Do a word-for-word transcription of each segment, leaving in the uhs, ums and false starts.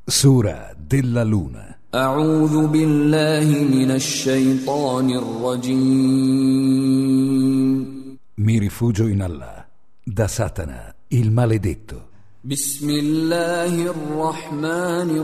Sura della Luna. A'udhu billahi minash shaitanir rajim. Mi rifugio in Allah, da Satana, il maledetto. Bismillahir rahmanir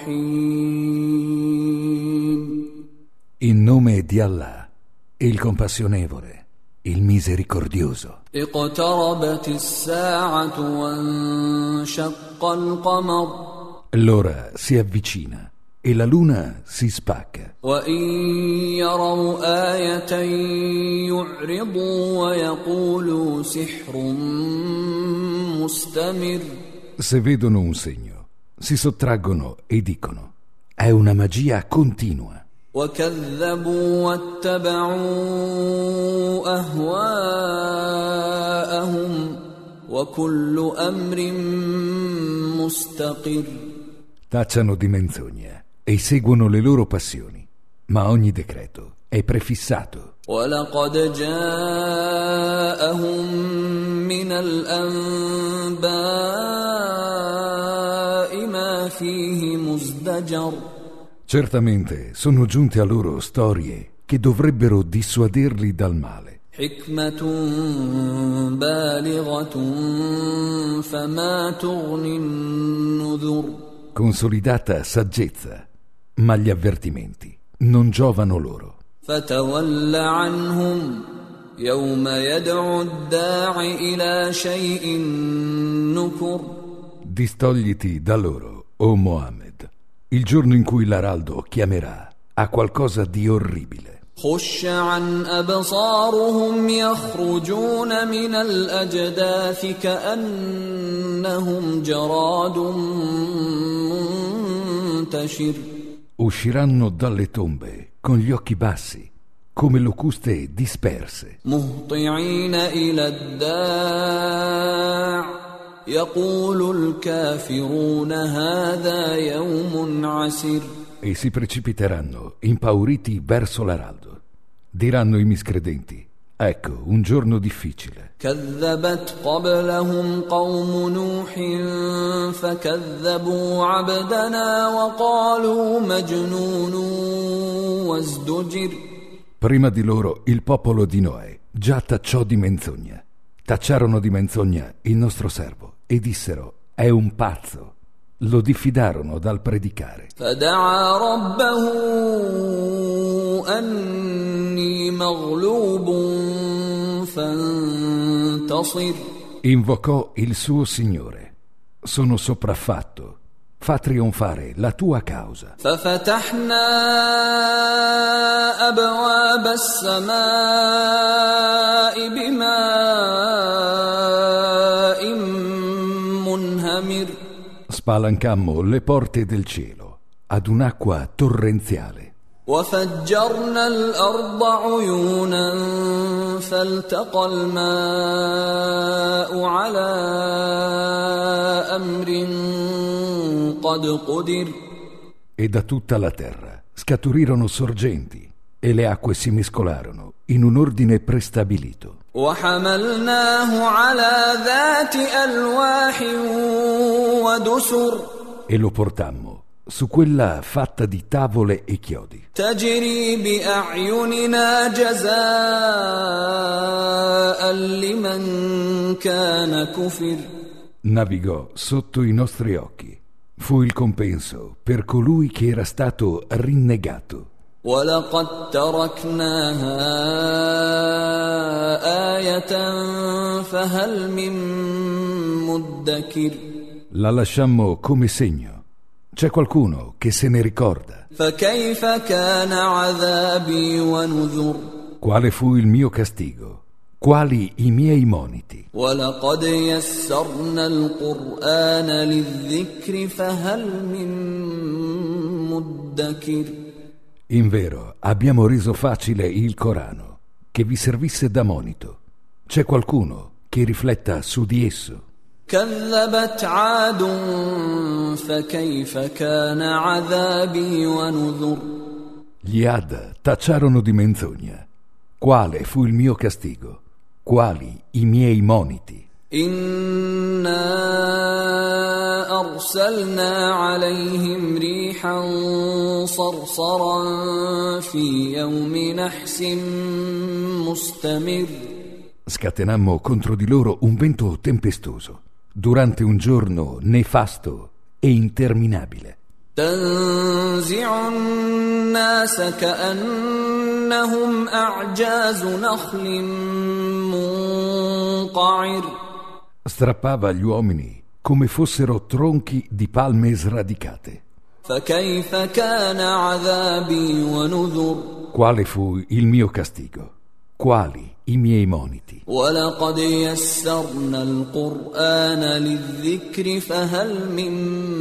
rahim. In nome di Allah, il compassionevole, il misericordioso. Iqtarabatis sa'atu wanshaqqal qamar. L'ora si avvicina e la luna si spacca. وَإِن يَرَوْا آيَةً يُعْرِضُوا وَيَقُولُوا سِحْرٌ مُسْتَمِرٌ. Se vedono un segno, si sottraggono e dicono: è una magia continua. وَكَذَّبُوا وَاتَّبَعُوا أَهْوَاءَهُمْ وَكُلُّ أَمْرٍ مُسْتَقِرٌ. Tacciano di menzogna e seguono le loro passioni, ma ogni decreto è prefissato. وَلَقَدْ جَاءَهُم مِّنَ الْأَنبَاءِ مَا فِيهِ مُزْدَجَرٌ. Certamente sono giunte a loro storie che dovrebbero dissuaderli dal male. حِكْمَةٌ بَالِغَةٌ فَمَا تُغْنِ النُّذُرُ. Consolidata saggezza, ma gli avvertimenti non giovano loro. فَتَوَلَّ عَنْهُمْ يَوْمَ يَدْعُ الدَّاعِ إِلَى شَيْءٍ نُكُرٍ. Distogliti da loro, o Mohammed, il giorno in cui l'araldo chiamerà a qualcosa di orribile. خُشَّ عَنْ أَبْصَارُهُمْ يَخْرُجُونَ مِنَ الْأَجْدَاثِ كَأَنَّهُمْ جَرَادٌ منتشر. Usciranno dalle tombe con gli occhi bassi, come locuste disperse. مُهْطِعِينَ إِلَى الدَّاعِ يَقُولُ الْكَافِرُونَ هَذَا يَوْمٌ عَسِرٌ. E si precipiteranno impauriti verso l'araldo. Diranno i miscredenti: ecco un giorno difficile. كذبت قبلهم قوم نوح فكذبوا عبدنا وقالوا مجنون وازدجر. Prima di loro il popolo di Noè già tacciò di menzogna. Tacciarono di menzogna il nostro servo e dissero: è un pazzo. Lo diffidarono dal predicare. فدعا ربه أني مغلوب فانتصر. Invocò il suo Signore: sono sopraffatto, fa trionfare la tua causa. ففتحنا أبواب السماء بماء منهمر. Spalancammo le porte del cielo ad un'acqua torrenziale. وفجرنا الأرض عيونا فالتقى الماء على أمر قد قدر. E da tutta la terra scaturirono sorgenti e le acque si mescolarono in un ordine prestabilito. وحملناه على ذات ألواح ودسر. E lo portammo su quella fatta di tavole e chiodi. تجري بأعيننا جزاء لمن كان كفر. Navigò sotto i nostri occhi. Fu il compenso per colui che era stato rinnegato. وَلَقَدْ تَرَكْنَاهَا آيَةً فَهَلْ مِن مُدَّكِرٍ. La lasciammo come segno. C'è qualcuno che se ne ricorda. فَكَيْفَ كَانَ عَذَابِي وَنُذُرِ. Quale fu il mio castigo? Quali i miei moniti? وَلَقَدْ يَسَّرْنَا الْقُرْآنَ لِلذِّكْرِ فَهَلْ مِن مُدَّكِرٍ. Invero abbiamo reso facile il Corano, che vi servisse da monito. C'è qualcuno che rifletta su di esso. كذبت عاد فكيف كان عذابي ونذر. Gli Ad tacciarono di menzogna. Quale fu il mio castigo? Quali i miei moniti? إنا أرسلنا عليهم ريحا صرصرا في يوم نحس مستمر. Scatenammo contro di loro un vento tempestoso durante un giorno nefasto e interminabile. تنزع الناس كأنهم أعجاز نخل منقعر. Strappava gli uomini come fossero tronchi di palme sradicate. فكيف كان عذابي ونذر. Quale fu il mio castigo? Quali i miei moniti? ولقد يسرنا القرآن للذكر فهل من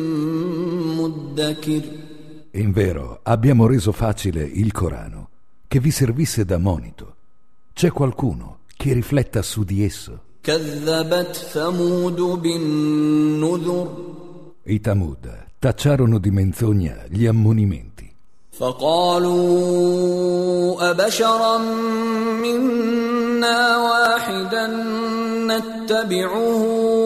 مدكر. In vero, abbiamo reso facile il Corano, che vi servisse da monito. C'è qualcuno che rifletta su di esso? كذبت ثمود بالنذر. I Tamud tacciarono di menzogna gli ammonimenti. فقالوا أبشرا منا واحدا نتبعه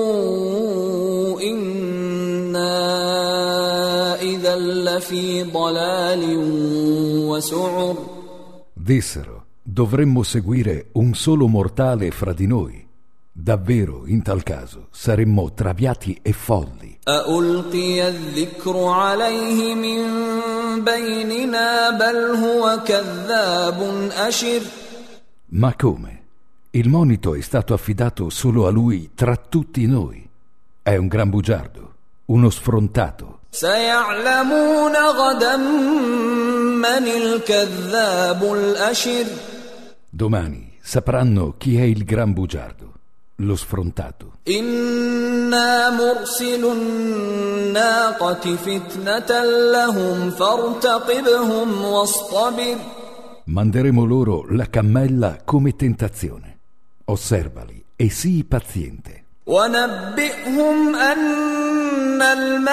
إنا إذا لفي ضلال وسعر. Dissero, dovremmo seguire un solo mortale fra di noi. Davvero, in tal caso, saremmo traviati e folli. أألقي الذكر عليه من بيننا بل هو كذاب أشر. Ma come? Il monito è stato affidato solo a lui tra tutti noi. È un gran bugiardo, uno sfrontato. سيعلمون غدا من الكذاب الأشر. Domani sapranno chi è il gran bugiardo, lo sfrontato. إنا مرسل الناقة فتنة لهم فارتقبهم واصطبر. Manderemo loro la cammella come tentazione. Osservali e sii paziente. ونبئهم أن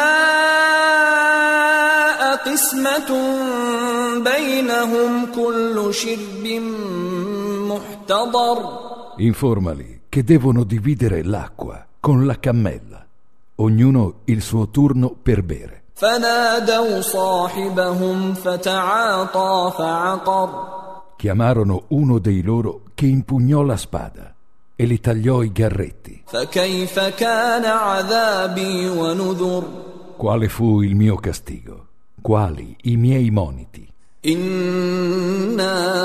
الماء قسمة بينهم كل شرب محتضر. Informali che devono dividere l'acqua con la cammella, ognuno il suo turno per bere. فنادوا صاحبهم فتعاطى فعقر. Chiamarono uno dei loro che impugnò la spada e li tagliò i garretti. فكيف كان عذابي ونذر. Quale fu il mio castigo? Quali i miei moniti? إنا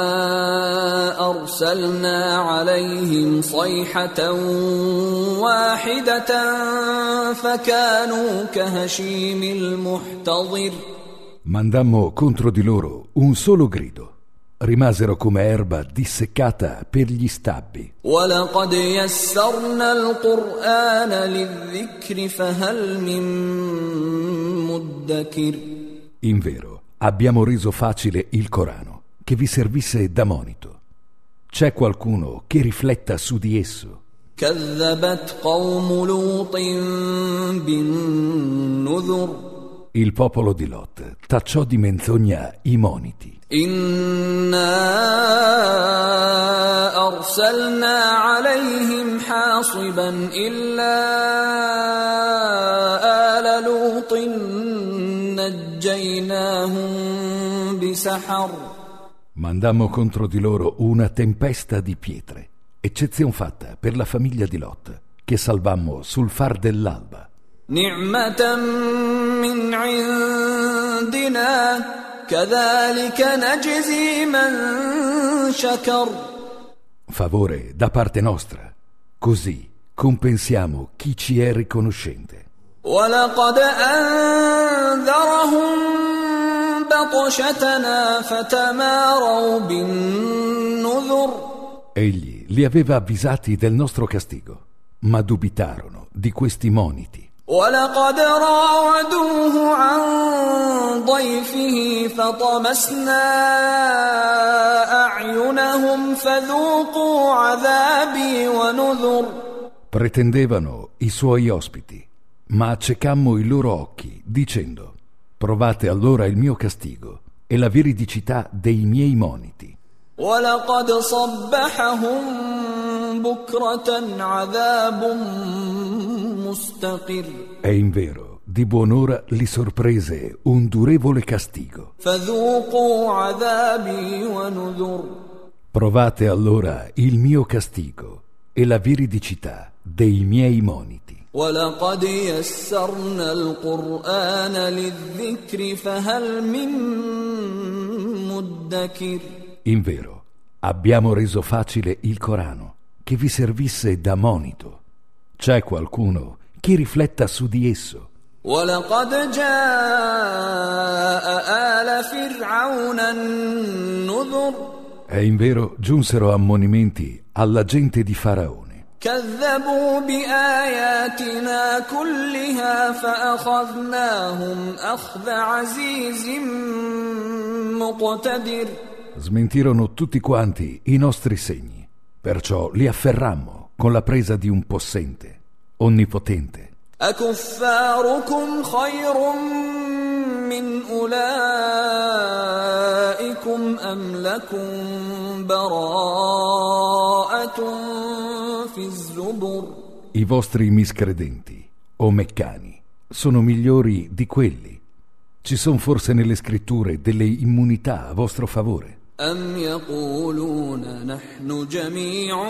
أرسلنا عليهم صيحة واحدة فكانوا كهشيم المحتضر. Mandammo contro di loro un solo grido. Rimasero come erba disseccata per gli stabbi. ولقد يسرنا القرآن للذكر فهل من مدكر. In vero, abbiamo reso facile il Corano, che vi servisse da monito. C'è qualcuno che rifletta su di esso? كذبت قوم لوط بالنذر. Il popolo di Lot tacciò di menzogna i moniti. إنا أرسلنا عليهم حاصبا إلا آل لوط نجيناهم بسحر. Mandammo contro di loro una tempesta di pietre, eccezion fatta per la famiglia di Lot, che salvammo sul far dell'alba. نعمة من عندنا كذلك نجزي من شكر. Favore da parte nostra, così compensiamo chi ci è riconoscente. ولقد أنذرهم بطشتنا فتماروا بالنذر. Egli li aveva avvisati del nostro castigo, ma dubitarono di questi moniti. ولقد راودوه عن ضيفه فطمسنا أعينهم فذوقوا عذابي ونذر. Pretendevano i suoi ospiti, ma accecammo i loro occhi, dicendo: provate allora il mio castigo e la veridicità dei miei moniti. ولقد صبحهم بكرة عذاب مستقر. E invero, di buon'ora li sorprese un durevole castigo. فذوقوا عذابي ونذر. Provate allora il mio castigo e la veridicità dei miei moniti. ولقد يسرنا القرآن للذكر فهل من مدكر. Invero, abbiamo reso facile il Corano, che vi servisse da monito. C'è qualcuno che rifletta su di esso. ولقد جاء آل فرعون النذر. E invero giunsero ammonimenti alla gente di Faraone. كذبوا بآياتنا كلها فأخذناهم أخذ عزيز مقتدر. Smentirono tutti quanti i nostri segni, perciò li afferrammo con la presa di un possente, onnipotente. أكفاركم خير من أولئكم أم لكم براءة في الزبر. I vostri miscredenti, o meccani, sono migliori di quelli. Ci sono forse nelle scritture delle immunità a vostro favore? أم يقولون نحن جميع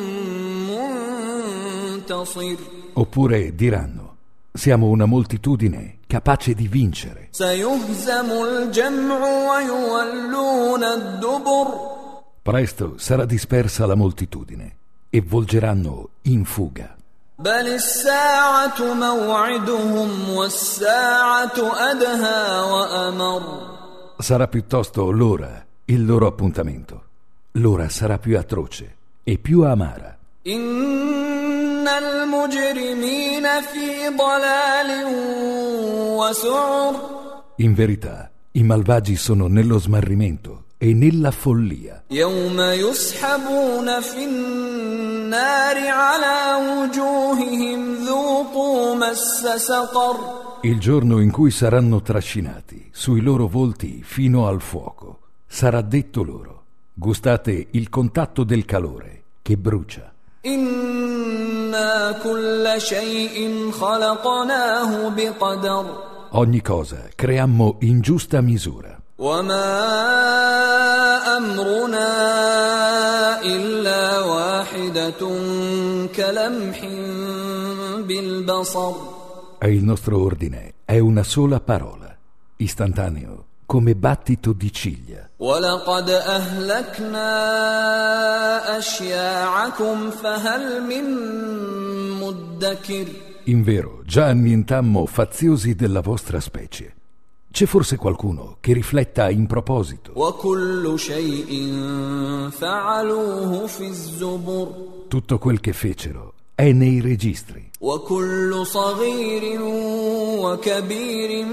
منتصر. Oppure diranno, siamo una moltitudine capace di vincere. سيهزم الجمع ويولون الدبر. Presto sarà dispersa la moltitudine e volgeranno in fuga. بل الساعة موعدهم والساعة أدهى وأمر. Sarà piuttosto l'ora il loro appuntamento. L'ora sarà più atroce e più amara. إن المجرمين في ضلال وسعر. In verità, i malvagi sono nello smarrimento e nella follia. يوم يسحبون في النار على وجوههم ذوقوا مس سقر. Il giorno in cui saranno trascinati sui loro volti fino al fuoco, sarà detto loro: gustate il contatto del calore che brucia. إنا كل شيء خلقناه بقدر. Ogni cosa creammo in giusta misura. وما أمرنا إلا واحدة كلمح بالبصر. E il nostro ordine è una sola parola, istantaneo come battito di ciglia. ولقد أهلكنا أشياعكم فهل من مدكر. Invero, già annientammo faziosi della vostra specie. C'è forse qualcuno che rifletta in proposito? وكل شيء فعلوه في الزبر. Tutto quel che fecero è nei registri. وكل صغير وكبير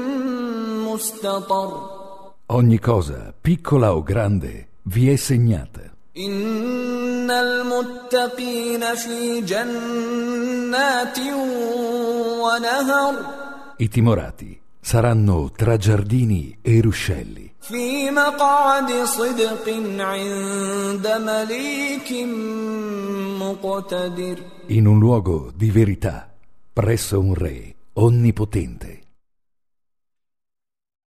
مستطر. Ogni cosa, piccola o grande, vi è segnata. إن المتقين في جنات ونهر. I timorati saranno tra giardini e ruscelli. في مقعد صدق عند مليك مقتدر. In un luogo di verità, presso un re onnipotente.